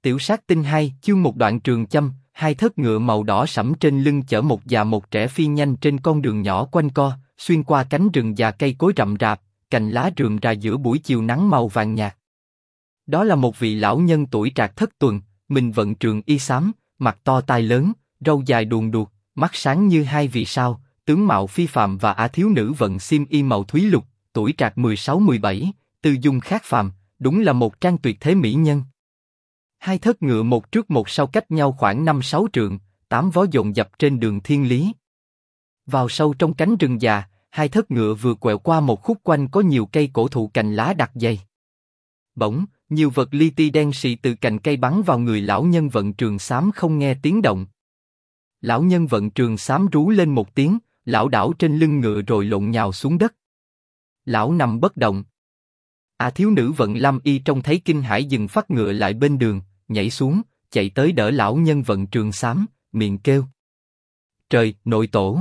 Tiểu sát tinh 2, chương một đoạn trường châm, hai thớt ngựa màu đỏ sẫm trên lưng chở một già một trẻ phi nhanh trên con đường nhỏ quanh co, xuyên qua cánh rừng già cây cối rậm rạp, cành lá rườm rà giữa buổi chiều nắng màu vàng nhạt. Đó là một vị lão nhân tuổi trạc thất tuần, mình vận trường y xám, mặt to tai lớn, râu dài đuồn đuột, mắt sáng như hai vì sao, tướng mạo phi phàm và thiếu nữ vận xiêm y màu thúy lục, tuổi trạc 16-17, tư dung khác phàm, đúng là một trang tuyệt thế mỹ nhân. Hai thớt ngựa một trước một sau cách nhau khoảng 5-6 trượng, 8 vó dồn dập trên đường thiên lý. Vào sâu trong cánh rừng già, hai thớt ngựa vừa quẹo qua một khúc quanh có nhiều cây cổ thụ cành lá đặc dày. Bỗng, nhiều vật li ti đen sì từ cành cây bắn vào người lão nhân vận trường xám không nghe tiếng động. Lão nhân vận trường xám rú lên một tiếng, lảo đảo trên lưng ngựa rồi lộn nhào xuống đất. Lão nằm bất động. Thiếu nữ vận lam y trông thấy kinh hãi dừng phát ngựa lại bên đường, nhảy xuống, chạy tới đỡ lão nhân vận trường xám, miệng kêu: "Trời, nội tổ!"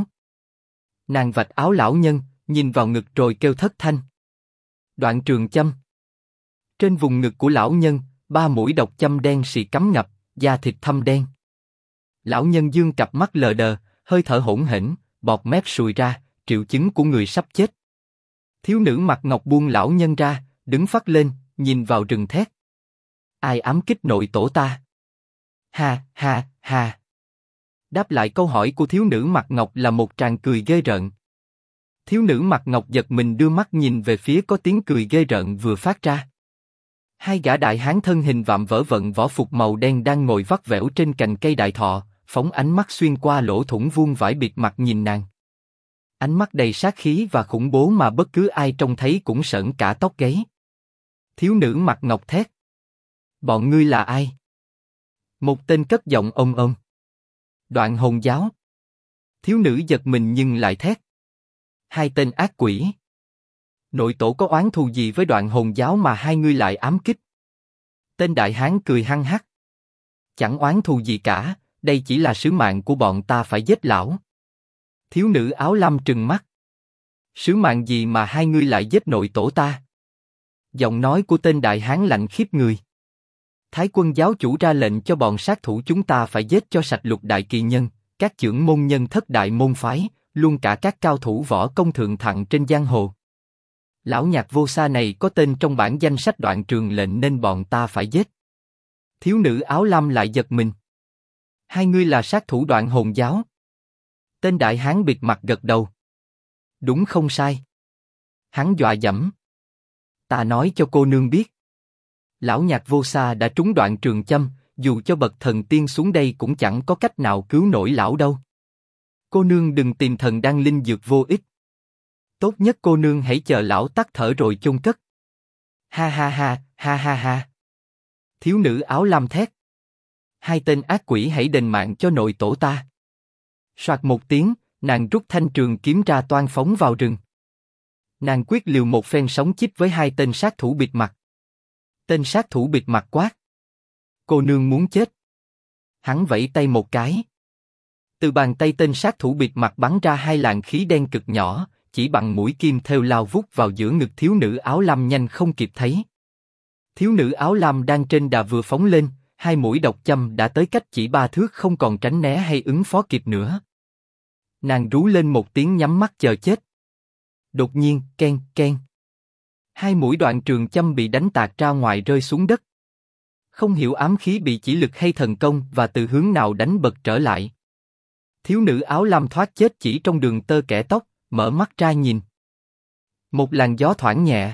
Nàng vạch áo lão nhân, nhìn vào ngực rồi kêu thất thanh. Đoạn trường châm. Trên vùng ngực của lão nhân, 3 mũi độc châm đen sì cắm ngập, da thịt thâm đen. Lão nhân dương cặp mắt lờ đờ, hơi thở hỗn hển, bọt mép sùi ra, triệu chứng của người sắp chết. Thiếu nữ mặt ngọc buông lão nhân ra, đứng phắt lên, nhìn vào rừng thét: "Ai ám kích nội tổ ta?" Ha ha ha. Đáp lại câu hỏi của thiếu nữ mặt ngọc là một tràng cười ghê rợn. Thiếu nữ mặt ngọc giật mình đưa mắt nhìn về phía có tiếng cười ghê rợn vừa phát ra. Hai gã đại hán thân hình vạm vỡ vận võ phục màu đen đang ngồi vắt vẻo trên cành cây đại thọ, phóng ánh mắt xuyên qua lỗ thủng vuông vải bịt mặt nhìn nàng. Ánh mắt đầy sát khí và khủng bố mà bất cứ ai trông thấy cũng sởn cả tóc gáy. Thiếu nữ mặt ngọc thét: "Bọn ngươi là ai?" Một tên cất giọng ôm ôm: "Đoạn hồn giáo." Thiếu nữ giật mình nhưng lại thét: "Hai tên ác quỷ! Nội tổ có oán thù gì với đoạn hồn giáo mà hai ngươi lại ám kích?" Tên đại hán cười hăng hắc: "Chẳng oán thù gì cả, đây chỉ là sứ mạng của bọn ta phải giết lão." Thiếu nữ áo lam trừng mắt: "Sứ mạng gì mà hai ngươi lại giết nội tổ ta?" Giọng nói của tên đại hán lạnh khiếp người. "Thái quân giáo chủ ra lệnh cho bọn sát thủ chúng ta phải giết cho sạch Lục đại kỳ nhân, các chưởng môn nhân thất đại môn phái, luôn cả các cao thủ võ công thượng thặng trên giang hồ. Lão nhạc vô sa này có tên trong bản danh sách đoạn trường lệnh nên bọn ta phải giết." Thiếu nữ áo lam lại giật mình: "Hai ngươi là sát thủ đoạn hồn giáo?" Tên đại hán bịt mặt gật đầu: "Đúng không sai." Hắn dọa dẫm: "Ta nói cho cô nương biết, lão nhạc vô sa đã trúng đoạn trường châm, dù cho bậc thần tiên xuống đây cũng chẳng có cách nào cứu nổi lão đâu. Cô nương đừng tìm thần đan linh dược vô ích. Tốt nhất cô nương hãy chờ lão tắt thở rồi chôn cất." Ha ha ha, ha ha ha. Thiếu nữ áo lam thét: "Hai tên ác quỷ hãy đền mạng cho nội tổ ta." Soạt một tiếng, nàng rút thanh trường kiếm ra toan phóng vào rừng. Nàng quyết liều một phen sống chết với hai tên sát thủ bịt mặt. Tên sát thủ bịt mặt quát: "Cô nương muốn chết?" Hắn vẫy tay một cái. Từ bàn tay tên sát thủ bịt mặt bắn ra hai làn khí đen cực nhỏ, chỉ bằng mũi kim thêu lao vút vào giữa ngực thiếu nữ áo lam nhanh không kịp thấy. Thiếu nữ áo lam đang trên đà vừa phóng lên, hai mũi độc châm đã tới cách chỉ 3 thước không còn tránh né hay ứng phó kịp nữa. Nàng rú lên một tiếng nhắm mắt chờ chết. Đột nhiên, keng keng, hai mũi đoạn trường châm bị đánh tạc ra ngoài rơi xuống đất. Không hiểu ám khí bị chỉ lực hay thần công và từ hướng nào đánh bật trở lại. Thiếu nữ áo lam thoát chết chỉ trong đường tơ kẻ tóc, mở mắt ra nhìn. Một làn gió thoảng nhẹ.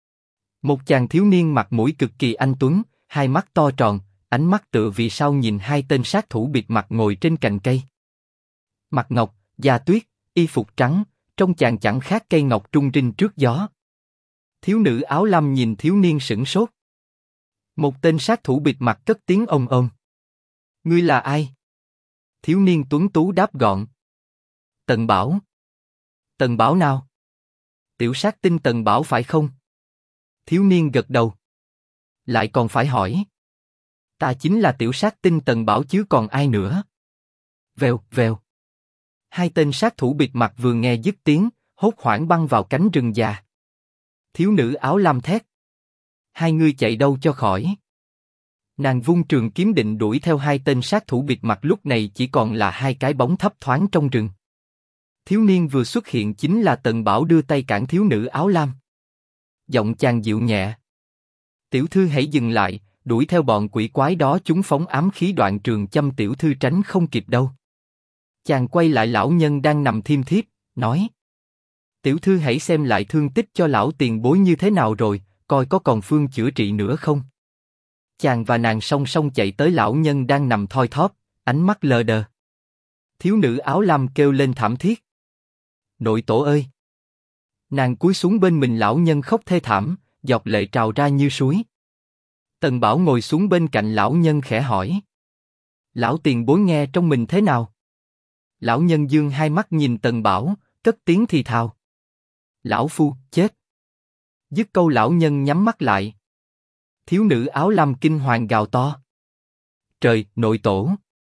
Một chàng thiếu niên mặt mũi cực kỳ anh tuấn, hai mắt to tròn, ánh mắt tựa vì sao nhìn hai tên sát thủ bịt mặt ngồi trên cành cây. Mặt ngọc, da tuyết, y phục trắng, trông chàng chẳng khác cây ngọc trung rinh trước gió. Thiếu nữ áo lam nhìn thiếu niên sửng sốt. Một tên sát thủ bịt mặt cất tiếng ôm ôm: "Ngươi là ai?" Thiếu niên tuấn tú đáp gọn: "Tần Bảo." "Tần Bảo nào?" "Tiểu sát tinh Tần Bảo phải không?" Thiếu niên gật đầu. Lại còn phải hỏi: "Ta chính là tiểu sát tinh Tần Bảo chứ còn ai nữa." Vèo, vèo. Hai tên sát thủ bịt mặt vừa nghe dứt tiếng, hốt hoảng băng vào cánh rừng già. Thiếu nữ áo lam thét: "Hai ngươi chạy đâu cho khỏi?" Nàng vung trường kiếm định đuổi theo hai tên sát thủ bịt mặt, lúc này chỉ còn là hai cái bóng thấp thoáng trong rừng. Thiếu niên vừa xuất hiện chính là Tần Bảo, đưa tay cản thiếu nữ áo lam. Giọng chàng dịu nhẹ. Tiểu thư hãy dừng lại, đuổi theo bọn quỷ quái đó, chúng phóng ám khí đoạn trường châm tiểu thư tránh không kịp đâu. Chàng quay lại lão nhân đang nằm thiêm thiếp, nói. Tiểu thư hãy xem lại thương tích cho lão tiền bối như thế nào rồi, coi có còn phương chữa trị nữa không. Chàng và nàng song song chạy tới lão nhân đang nằm thoi thóp, ánh mắt lờ đờ. Thiếu nữ áo lam kêu lên thảm thiết. Nội tổ ơi! Nàng cúi xuống bên mình lão nhân khóc thê thảm, giọt lệ trào ra như suối. Tần Bảo ngồi xuống bên cạnh lão nhân khẽ hỏi. Lão tiền bối nghe trong mình thế nào? Lão nhân dương hai mắt nhìn Tần Bảo, cất tiếng thì thào. Lão phu, chết. Dứt câu lão nhân nhắm mắt lại. Thiếu nữ áo lam kinh hoàng gào to. Trời, nội tổ!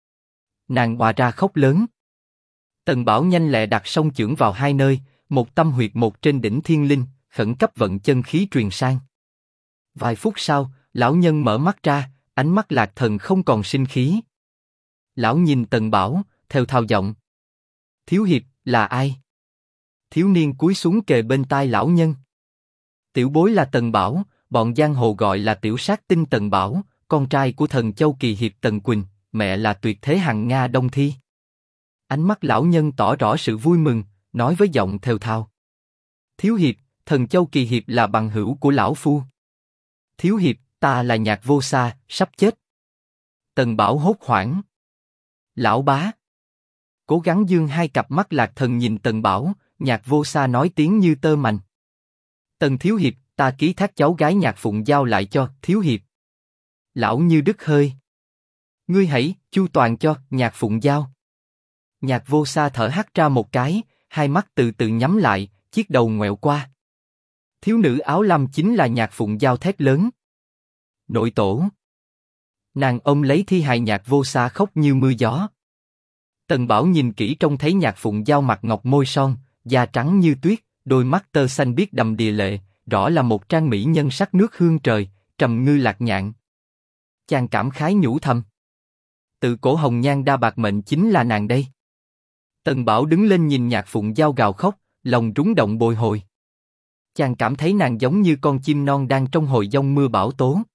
Nàng òa ra khóc lớn. Tần Bảo nhanh lẹ đặt song chưởng vào hai nơi, một tâm huyệt một trên đỉnh thiên linh, khẩn cấp vận chân khí truyền sang. Vài phút sau, lão nhân mở mắt ra, ánh mắt lạc thần không còn sinh khí. Lão nhìn Tần Bảo, theo thao giọng. Thiếu hiệp, là ai? Thiếu niên cúi xuống kề bên tai lão nhân. Tiểu bối là Tần Bảo, bọn giang hồ gọi là tiểu sát tinh Tần Bảo, con trai của thần châu kỳ hiệp Tần Quỳnh, mẹ là tuyệt thế hằng Nga Đông Thi. Ánh mắt lão nhân tỏ rõ sự vui mừng, nói với giọng thều thào. Thiếu hiệp, thần châu kỳ hiệp là bằng hữu của lão phu. Thiếu hiệp, ta là Nhạc Vô Sa, sắp chết. Tần Bảo hốt hoảng. Lão bá. Cố gắng dương hai cặp mắt lạc thần nhìn Tần Bảo, Nhạc Vô Sa nói tiếng như tơ mành. Tần thiếu hiệp, ta ký thác cháu gái Nhạc Phụng giao lại cho thiếu hiệp. Lão như đứt hơi. Ngươi hãy chu toàn cho Nhạc Phụng giao. Nhạc Vô Sa thở hắt ra một cái, hai mắt từ từ nhắm lại, chiếc đầu ngoẹo qua. Thiếu nữ áo lam chính là Nhạc Phụng giao thét lớn. Nội tổ. Nàng ôm lấy thi hài Nhạc Vô Sa khóc như mưa gió. Tần Bảo nhìn kỹ trông thấy Nhạc Phụng giao mặt ngọc môi son, da trắng như tuyết, đôi mắt tơ xanh biếc đầm đìa lệ, rõ là một trang mỹ nhân sắc nước hương trời, trầm ngư lạc nhạn. Chàng cảm khái nhủ thầm. Tự cổ hồng nhan đa bạc mệnh chính là nàng đây. Tần Bảo đứng lên nhìn Nhạc Phụng giao gào khóc, lòng rúng động bồi hồi. Chàng cảm thấy nàng giống như con chim non đang trong hồi giông mưa bão tố.